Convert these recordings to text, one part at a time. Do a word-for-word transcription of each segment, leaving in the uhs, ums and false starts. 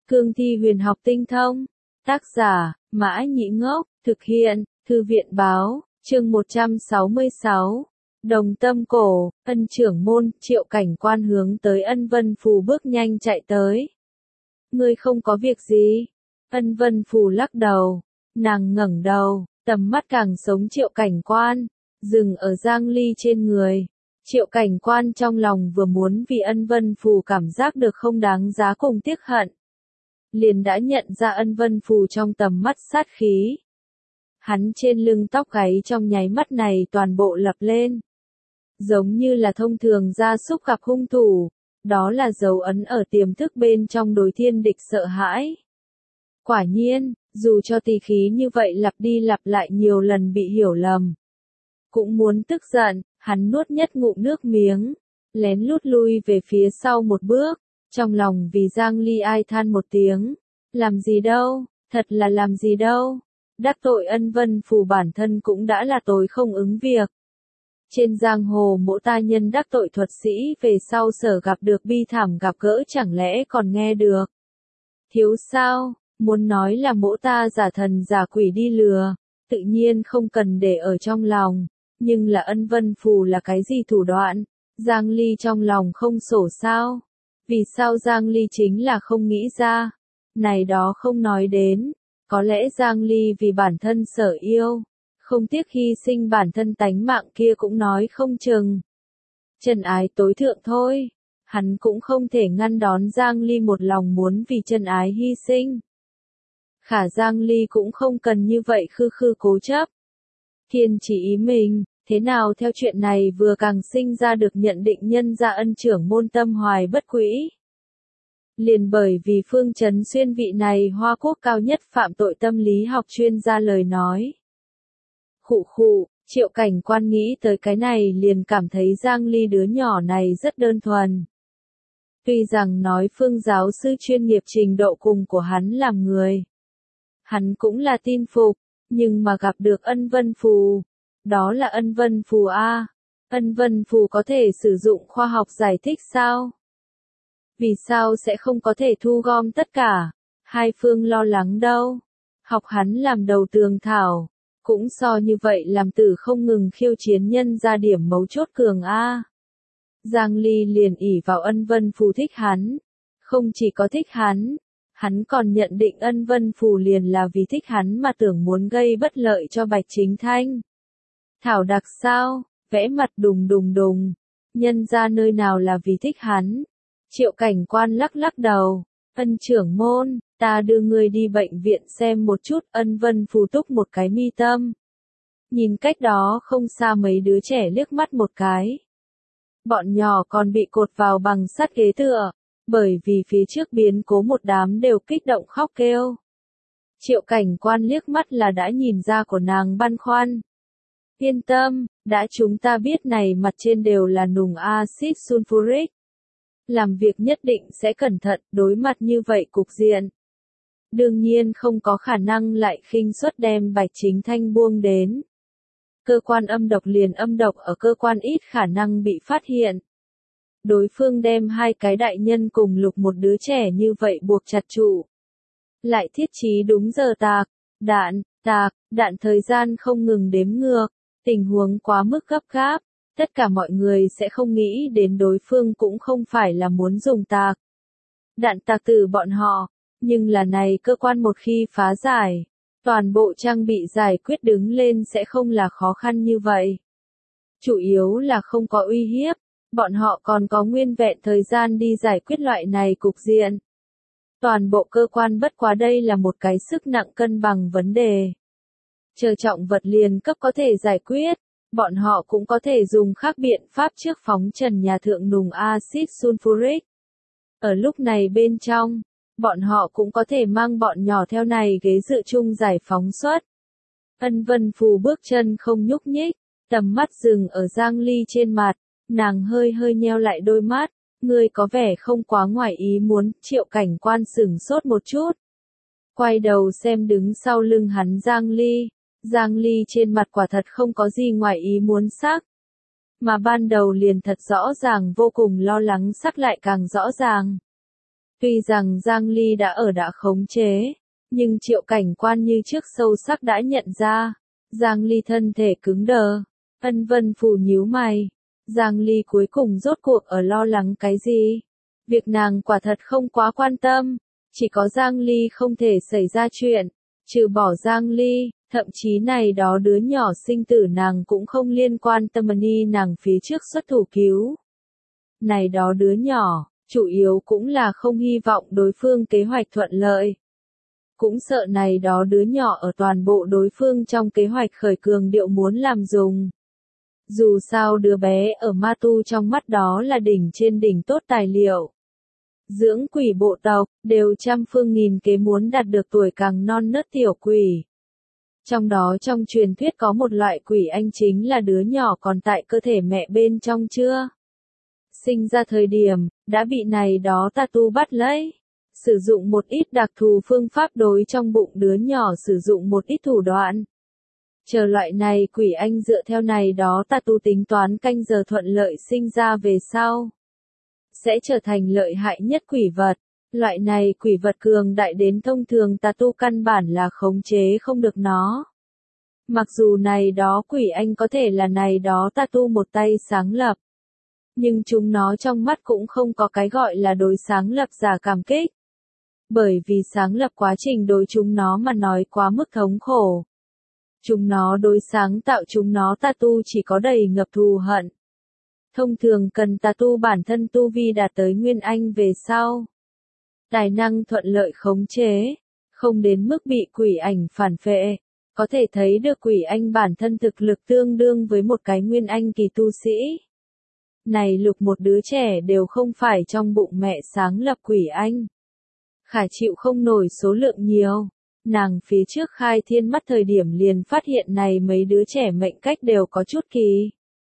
Cương thi huyền học tinh thông. Tác giả, Mã Nhĩ Ngốc, thực hiện, Thư viện báo, chương một trăm sáu mươi sáu. Đồng Tâm Cổ, Ân trưởng môn, Triệu Cảnh Quan hướng tới Ân Vân Phù bước nhanh chạy tới. Ngươi không có việc gì? Ân Vân Phù lắc đầu, nàng ngẩng đầu, tầm mắt càng sống Triệu Cảnh Quan, dừng ở Giang Ly trên người. Triệu Cảnh Quan trong lòng vừa muốn vì Ân Vân Phù cảm giác được không đáng giá cùng tiếc hận, liền đã nhận ra Ân Vân Phù trong tầm mắt sát khí. Hắn trên lưng tóc gáy trong nháy mắt này toàn bộ lập lên, giống như là thông thường gia súc gặp hung thủ, đó là dấu ấn ở tiềm thức bên trong đối thiên địch sợ hãi. Quả nhiên, dù cho tỳ khí như vậy lặp đi lặp lại nhiều lần bị hiểu lầm, cũng muốn tức giận, hắn nuốt nhất ngụm nước miếng, lén lút lui về phía sau một bước, trong lòng vì Giang Ly ai than một tiếng, làm gì đâu, thật là làm gì đâu, đắc tội Ân Vân Phù bản thân cũng đã là tối không ứng việc. Trên giang hồ mỗi ta nhân đắc tội thuật sĩ về sau sở gặp được bi thảm gặp gỡ chẳng lẽ còn nghe được. Thiếu sao, muốn nói là mỗi ta giả thần giả quỷ đi lừa, tự nhiên không cần để ở trong lòng, nhưng là Ân Vân Phù là cái gì thủ đoạn, Giang Ly trong lòng không sổ sao, vì sao Giang Ly chính là không nghĩ ra, này đó không nói đến, có lẽ Giang Ly vì bản thân sở yêu, không tiếc hy sinh bản thân tánh mạng kia cũng nói không chừng. Chân ái tối thượng thôi, hắn cũng không thể ngăn đón Giang Ly một lòng muốn vì chân ái hy sinh. Khả Giang Ly cũng không cần như vậy khư khư cố chấp. Thiên chỉ ý mình, thế nào theo chuyện này vừa càng sinh ra được nhận định nhân ra Ân trưởng môn tâm hoài bất quỹ. Liền bởi vì Phương Chấn Xuyên vị này Hoa Quốc cao nhất phạm tội tâm lý học chuyên gia lời nói. Khụ khụ, Triệu Cảnh Quan nghĩ tới cái này liền cảm thấy Giang Ly đứa nhỏ này rất đơn thuần. Tuy rằng nói Phương giáo sư chuyên nghiệp trình độ cùng của hắn làm người, hắn cũng là tin phục, nhưng mà gặp được Ân Vân Phù, đó là Ân Vân Phù A, Ân Vân Phù có thể sử dụng khoa học giải thích sao? Vì sao sẽ không có thể thu gom tất cả? Hai phương lo lắng đâu? Học hắn làm đầu tường thảo, cũng so như vậy làm tử không ngừng khiêu chiến nhân ra điểm mấu chốt cường A. Giang Ly liền ỷ vào Ân Vân Phù thích hắn, không chỉ có thích hắn, hắn còn nhận định Ân Vân Phù liền là vì thích hắn mà tưởng muốn gây bất lợi cho Bạch Chính Thanh. Thảo đặc sao, vẽ mặt đùng đùng đùng, nhân ra nơi nào là vì thích hắn. Triệu Cảnh Quan lắc lắc đầu, Ân trưởng môn, ta đưa người đi bệnh viện xem một chút. Ân Vân Phù túc một cái mi tâm. Nhìn cách đó không xa mấy đứa trẻ liếc mắt một cái. Bọn nhỏ còn bị cột vào bằng sắt ghế tựa, bởi vì phía trước biến cố một đám đều kích động khóc kêu. Triệu Cảnh Quan liếc mắt là đã nhìn ra của nàng băn khoăn. Yên tâm, đã chúng ta biết này mặt trên đều là nùng axit sulfuric. Làm việc nhất định sẽ cẩn thận, đối mặt như vậy cục diện. Đương nhiên không có khả năng lại khinh suất đem Bạch Chính Thanh buông đến. Cơ quan âm độc liền âm độc ở cơ quan ít khả năng bị phát hiện. Đối phương đem hai cái đại nhân cùng lục một đứa trẻ như vậy buộc chặt trụ. Lại thiết trí đúng giờ tạc, đạn, tạc, đạn thời gian không ngừng đếm ngược, tình huống quá mức gấp gáp. Tất cả mọi người sẽ không nghĩ đến đối phương cũng không phải là muốn dùng tạc. Đạn tạc từ bọn họ, nhưng là này cơ quan một khi phá giải, toàn bộ trang bị giải quyết đứng lên sẽ không là khó khăn như vậy. Chủ yếu là không có uy hiếp, bọn họ còn có nguyên vẹn thời gian đi giải quyết loại này cục diện. Toàn bộ cơ quan bất quá đây là một cái sức nặng cân bằng vấn đề. Chờ trọng vật liền cấp có thể giải quyết. Bọn họ cũng có thể dùng khác biện pháp trước phóng trần nhà thượng nùng axit sulfuric. Ở lúc này bên trong, bọn họ cũng có thể mang bọn nhỏ theo này ghế dự chung giải phóng xuất. Ân Vân Phù bước chân không nhúc nhích, tầm mắt dừng ở Giang Ly trên mặt, nàng hơi hơi nheo lại đôi mắt, ngươi có vẻ không quá ngoài ý muốn. Triệu Cảnh Quan sửng sốt một chút, quay đầu xem đứng sau lưng hắn Giang Ly. Giang Ly trên mặt quả thật không có gì ngoài ý muốn sắc. Mà ban đầu liền thật rõ ràng vô cùng lo lắng sắc lại càng rõ ràng. Tuy rằng Giang Ly đã ở đã khống chế, nhưng Triệu Cảnh Quan như trước sâu sắc đã nhận ra. Giang Ly thân thể cứng đờ, Ân Vân Phù nhíu mày. Giang Ly cuối cùng rốt cuộc ở lo lắng cái gì? Việc nàng quả thật không quá quan tâm, chỉ có Giang Ly không thể xảy ra chuyện, trừ bỏ Giang Ly, thậm chí này đó đứa nhỏ sinh tử nàng cũng không liên quan tâm ni nàng phía trước xuất thủ cứu. Này đó đứa nhỏ, chủ yếu cũng là không hy vọng đối phương kế hoạch thuận lợi. Cũng sợ này đó đứa nhỏ ở toàn bộ đối phương trong kế hoạch khởi cường điệu muốn làm dùng. Dù sao đứa bé ở ma tu trong mắt đó là đỉnh trên đỉnh tốt tài liệu. Dưỡng quỷ bộ tộc, đều trăm phương nghìn kế muốn đạt được tuổi càng non nớt tiểu quỷ. Trong đó trong truyền thuyết có một loại quỷ anh chính là đứa nhỏ còn tại cơ thể mẹ bên trong chưa? Sinh ra thời điểm, đã bị này đó tà tu bắt lấy. Sử dụng một ít đặc thù phương pháp đối trong bụng đứa nhỏ sử dụng một ít thủ đoạn. Chờ loại này quỷ anh dựa theo này đó tà tu tính toán canh giờ thuận lợi sinh ra về sau. Sẽ trở thành lợi hại nhất quỷ vật. Loại này quỷ vật cường đại đến thông thường tà tu căn bản là khống chế không được nó. Mặc dù này đó quỷ anh có thể là này đó tà tu một tay sáng lập. Nhưng chúng nó trong mắt cũng không có cái gọi là đối sáng lập giả cảm kích. Bởi vì sáng lập quá trình đối chúng nó mà nói quá mức thống khổ. Chúng nó đối sáng tạo chúng nó tà tu chỉ có đầy ngập thù hận. Thông thường cần tà tu bản thân tu vi đạt tới nguyên anh về sau. Tài năng thuận lợi khống chế, không đến mức bị quỷ ảnh phản phệ. Có thể thấy được quỷ anh bản thân thực lực tương đương với một cái nguyên anh kỳ tu sĩ. Này lục một đứa trẻ đều không phải trong bụng mẹ sáng lập quỷ anh. Khả chịu không nổi số lượng nhiều. Nàng phía trước khai thiên mắt thời điểm liền phát hiện này mấy đứa trẻ mệnh cách đều có chút kỳ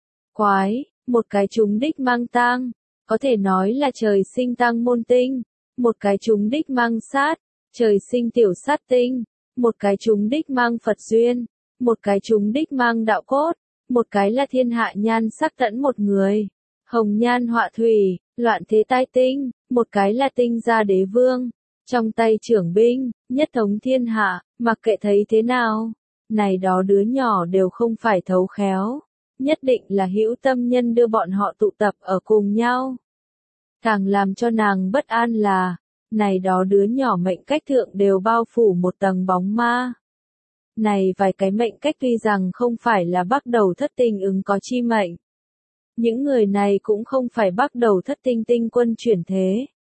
quái, một cái trúng đích mang tang, có thể nói là trời sinh tang môn tinh, một cái trúng đích mang sát, trời sinh tiểu sát tinh, một cái trúng đích mang Phật duyên, một cái trúng đích mang đạo cốt, một cái là thiên hạ nhan sắc tẫn một người, hồng nhan họa thủy, loạn thế tai tinh, một cái là tinh gia đế vương. Trong tay trưởng binh, nhất thống thiên hạ, mặc kệ thấy thế nào, này đó đứa nhỏ đều không phải thấu khéo, nhất định là hữu tâm nhân đưa bọn họ tụ tập ở cùng nhau. Càng làm cho nàng bất an là, này đó đứa nhỏ mệnh cách thượng đều bao phủ một tầng bóng ma. Này vài cái mệnh cách tuy rằng không phải là bắt đầu thất tinh ứng có chi mệnh. Những người này cũng không phải bắt đầu thất tinh tinh quân chuyển thế.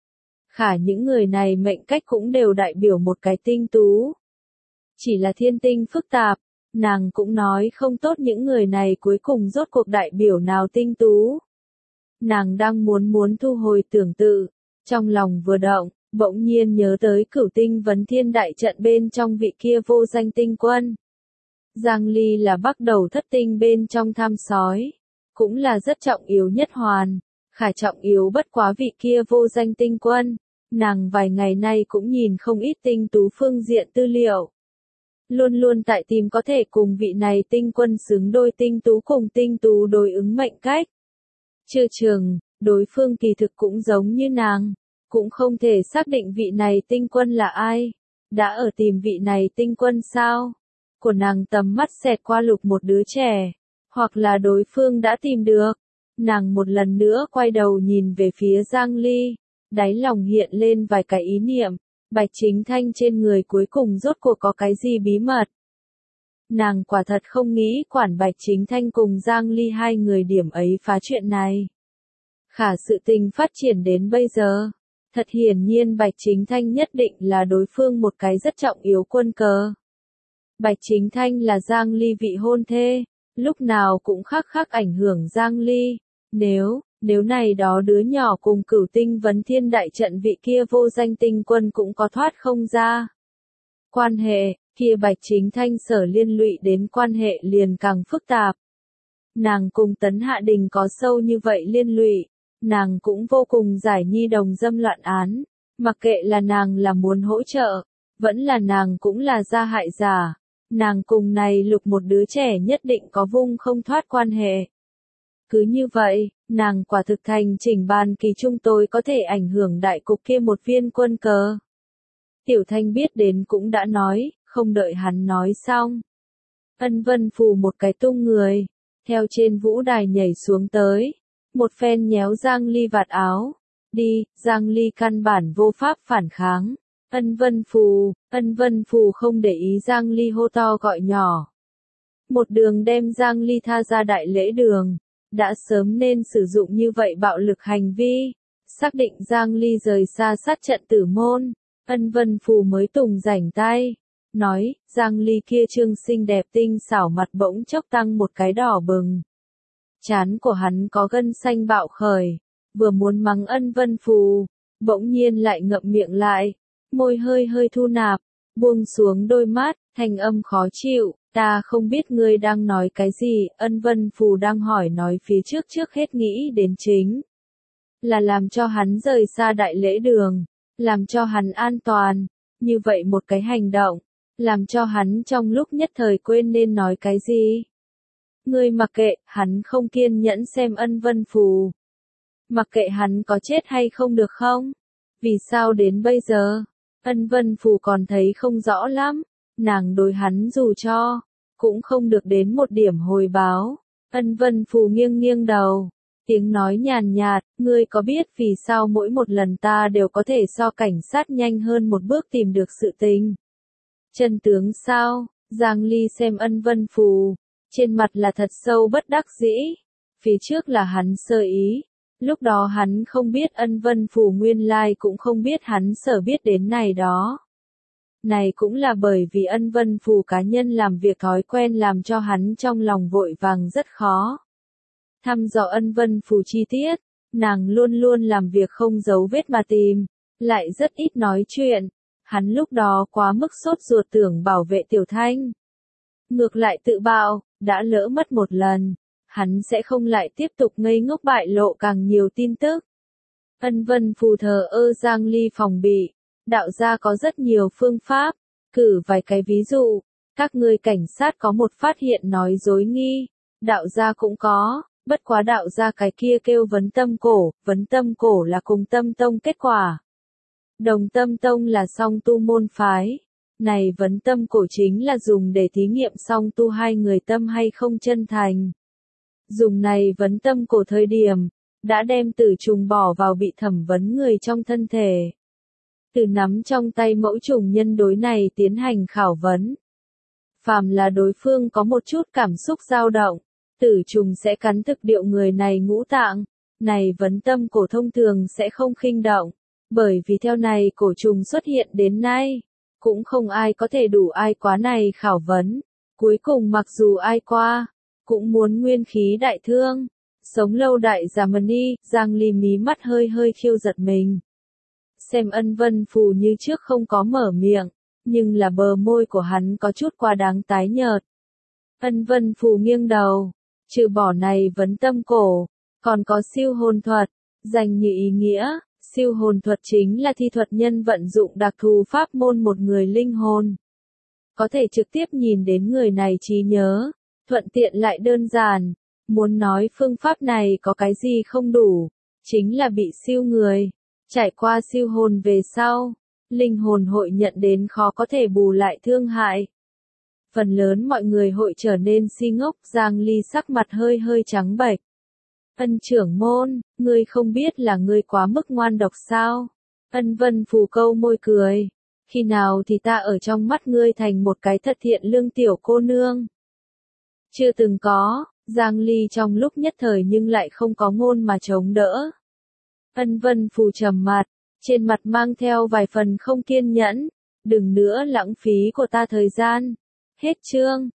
Khả những người này mệnh cách cũng đều đại biểu một cái tinh tú. Chỉ là thiên tinh phức tạp, nàng cũng nói không tốt những người này cuối cùng rốt cuộc đại biểu nào tinh tú. Nàng đang muốn muốn thu hồi tưởng tự, trong lòng vừa động, bỗng nhiên nhớ tới cửu tinh vấn thiên đại trận bên trong vị kia vô danh tinh quân. Giang Ly là bắt đầu thất tinh bên trong tham sói, cũng là rất trọng yếu nhất hoàn. Khả trọng yếu bất quá vị kia vô danh tinh quân, nàng vài ngày nay cũng nhìn không ít tinh tú phương diện tư liệu. Luôn luôn tại tìm có thể cùng vị này tinh quân xứng đôi tinh tú cùng tinh tú đối ứng mệnh cách. Chưa chừng, đối phương kỳ thực cũng giống như nàng, cũng không thể xác định vị này tinh quân là ai. Đã ở tìm vị này tinh quân sao? Của nàng tầm mắt xẹt qua lục một đứa trẻ, hoặc là đối phương đã tìm được. Nàng một lần nữa quay đầu nhìn về phía Giang Ly, đáy lòng hiện lên vài cái ý niệm, Bạch Chính Thanh trên người cuối cùng rốt cuộc có cái gì bí mật. Nàng quả thật không nghĩ quản Bạch Chính Thanh cùng Giang Ly hai người điểm ấy phá chuyện này. Khả sự tình phát triển đến bây giờ, thật hiển nhiên Bạch Chính Thanh nhất định là đối phương một cái rất trọng yếu quân cờ. Bạch Chính Thanh là Giang Ly vị hôn thê, lúc nào cũng khắc khắc ảnh hưởng Giang Ly. Nếu, nếu này đó đứa nhỏ cùng cửu tinh vấn thiên đại trận vị kia vô danh tinh quân cũng có thoát không ra. Quan hệ, kia Bạch Chính Thanh sở liên lụy đến quan hệ liền càng phức tạp. Nàng cùng Tấn Hạ Đình có sâu như vậy liên lụy, nàng cũng vô cùng giải nhi đồng dâm loạn án, mặc kệ là nàng là muốn hỗ trợ, vẫn là nàng cũng là gia hại giả. Nàng cùng này lục một đứa trẻ nhất định có vung không thoát quan hệ. Cứ như vậy, nàng quả thực thành chỉnh bàn kỳ trung tôi có thể ảnh hưởng đại cục kia một viên quân cờ. Tiểu Thanh biết đến cũng đã nói, không đợi hắn nói xong. Ân Vân Phù một cái tung người, theo trên vũ đài nhảy xuống tới, một phen nhéo Giang Ly vạt áo. Đi, Giang Ly căn bản vô pháp phản kháng. Ân Vân Phù, Ân Vân Phù không để ý Giang Ly hô to gọi nhỏ. Một đường đem Giang Ly tha ra đại lễ đường, đã sớm nên sử dụng như vậy bạo lực hành vi, xác định Giang Ly rời xa sát trận tử môn, Ân Vân Phù mới tùng rảnh tay, nói, Giang Ly kia trương xinh đẹp tinh xảo mặt bỗng chốc tăng một cái đỏ bừng. Trán của hắn có gân xanh bạo khởi, vừa muốn mắng Ân Vân Phù, bỗng nhiên lại ngậm miệng lại, môi hơi hơi thu nạp, buông xuống đôi mắt, thanh âm khó chịu, ta không biết ngươi đang nói cái gì, Ân Vân Phù đang hỏi nói phía trước trước hết nghĩ đến chính là làm cho hắn rời xa đại lễ đường, làm cho hắn an toàn, như vậy một cái hành động, làm cho hắn trong lúc nhất thời quên nên nói cái gì. Ngươi mặc kệ, hắn không kiên nhẫn xem Ân Vân Phù. Mặc kệ hắn có chết hay không được không? Vì sao đến bây giờ, Ân Vân Phù còn thấy không rõ lắm, nàng đối hắn dù cho, cũng không được đến một điểm hồi báo. Ân Vân Phù nghiêng nghiêng đầu, tiếng nói nhàn nhạt, ngươi có biết vì sao mỗi một lần ta đều có thể so cảnh sát nhanh hơn một bước tìm được sự tình? Chân tướng sao? Giang Ly xem Ân Vân Phù, trên mặt là thật sâu bất đắc dĩ, phía trước là hắn sơ ý. Lúc đó hắn không biết Ân Vân Phù nguyên lai cũng không biết hắn sở biết đến này đó. Này cũng là bởi vì Ân Vân Phù cá nhân làm việc thói quen làm cho hắn trong lòng vội vàng rất khó. Thăm dò Ân Vân Phù chi tiết, nàng luôn luôn làm việc không giấu vết mà tìm, lại rất ít nói chuyện. Hắn lúc đó quá mức sốt ruột tưởng bảo vệ Tiểu Thanh. Ngược lại tự bạo, đã lỡ mất một lần. Hắn sẽ không lại tiếp tục ngây ngốc bại lộ càng nhiều tin tức. Ân Vân Phù thờ ơ Giang Ly phòng bị, đạo gia có rất nhiều phương pháp, cử vài cái ví dụ, các ngươi cảnh sát có một phát hiện nói dối nghi, đạo gia cũng có, bất quá đạo gia cái kia kêu vấn tâm cổ, vấn tâm cổ là cùng tâm tông kết quả. Đồng tâm tông là song tu môn phái, này vấn tâm cổ chính là dùng để thí nghiệm song tu hai người tâm hay không chân thành. Dùng này vấn tâm cổ thời điểm, đã đem tử trùng bỏ vào bị thẩm vấn người trong thân thể. Từ nắm trong tay mẫu trùng nhân đối này tiến hành khảo vấn. Phàm là đối phương có một chút cảm xúc dao động, tử trùng sẽ cắn thực điệu người này ngũ tạng. Này vấn tâm cổ thông thường sẽ không khinh động, bởi vì theo này cổ trùng xuất hiện đến nay, cũng không ai có thể đủ ai quá này khảo vấn. Cuối cùng mặc dù ai qua, cũng muốn nguyên khí đại thương. Sống lâu đại già mani, Giang Ly mí mắt hơi hơi khiêu giật mình. Xem Ân Vân Phù như trước không có mở miệng, nhưng là bờ môi của hắn có chút quá đáng tái nhợt. Ân Vân Phù nghiêng đầu, trừ bỏ này vấn tâm cổ, còn có siêu hồn thuật, dành như ý nghĩa, siêu hồn thuật chính là thi thuật nhân vận dụng đặc thù pháp môn một người linh hồn. Có thể trực tiếp nhìn đến người này trí nhớ, thuận tiện lại đơn giản, muốn nói phương pháp này có cái gì không đủ, chính là bị siêu người. Trải qua siêu hồn về sau, linh hồn hội nhận đến khó có thể bù lại thương hại. Phần lớn mọi người hội trở nên si ngốc, Giang Ly sắc mặt hơi hơi trắng bệch. Ân trưởng môn, ngươi không biết là ngươi quá mức ngoan độc sao? Ân Vân Phù câu môi cười. Khi nào thì ta ở trong mắt ngươi thành một cái thật thiện lương tiểu cô nương? Chưa từng có, Giang Ly trong lúc nhất thời nhưng lại không có ngôn mà chống đỡ. Ân Vân Phù trầm mặt, trên mặt mang theo vài phần không kiên nhẫn, đừng nữa lãng phí của ta thời gian. Hết chương.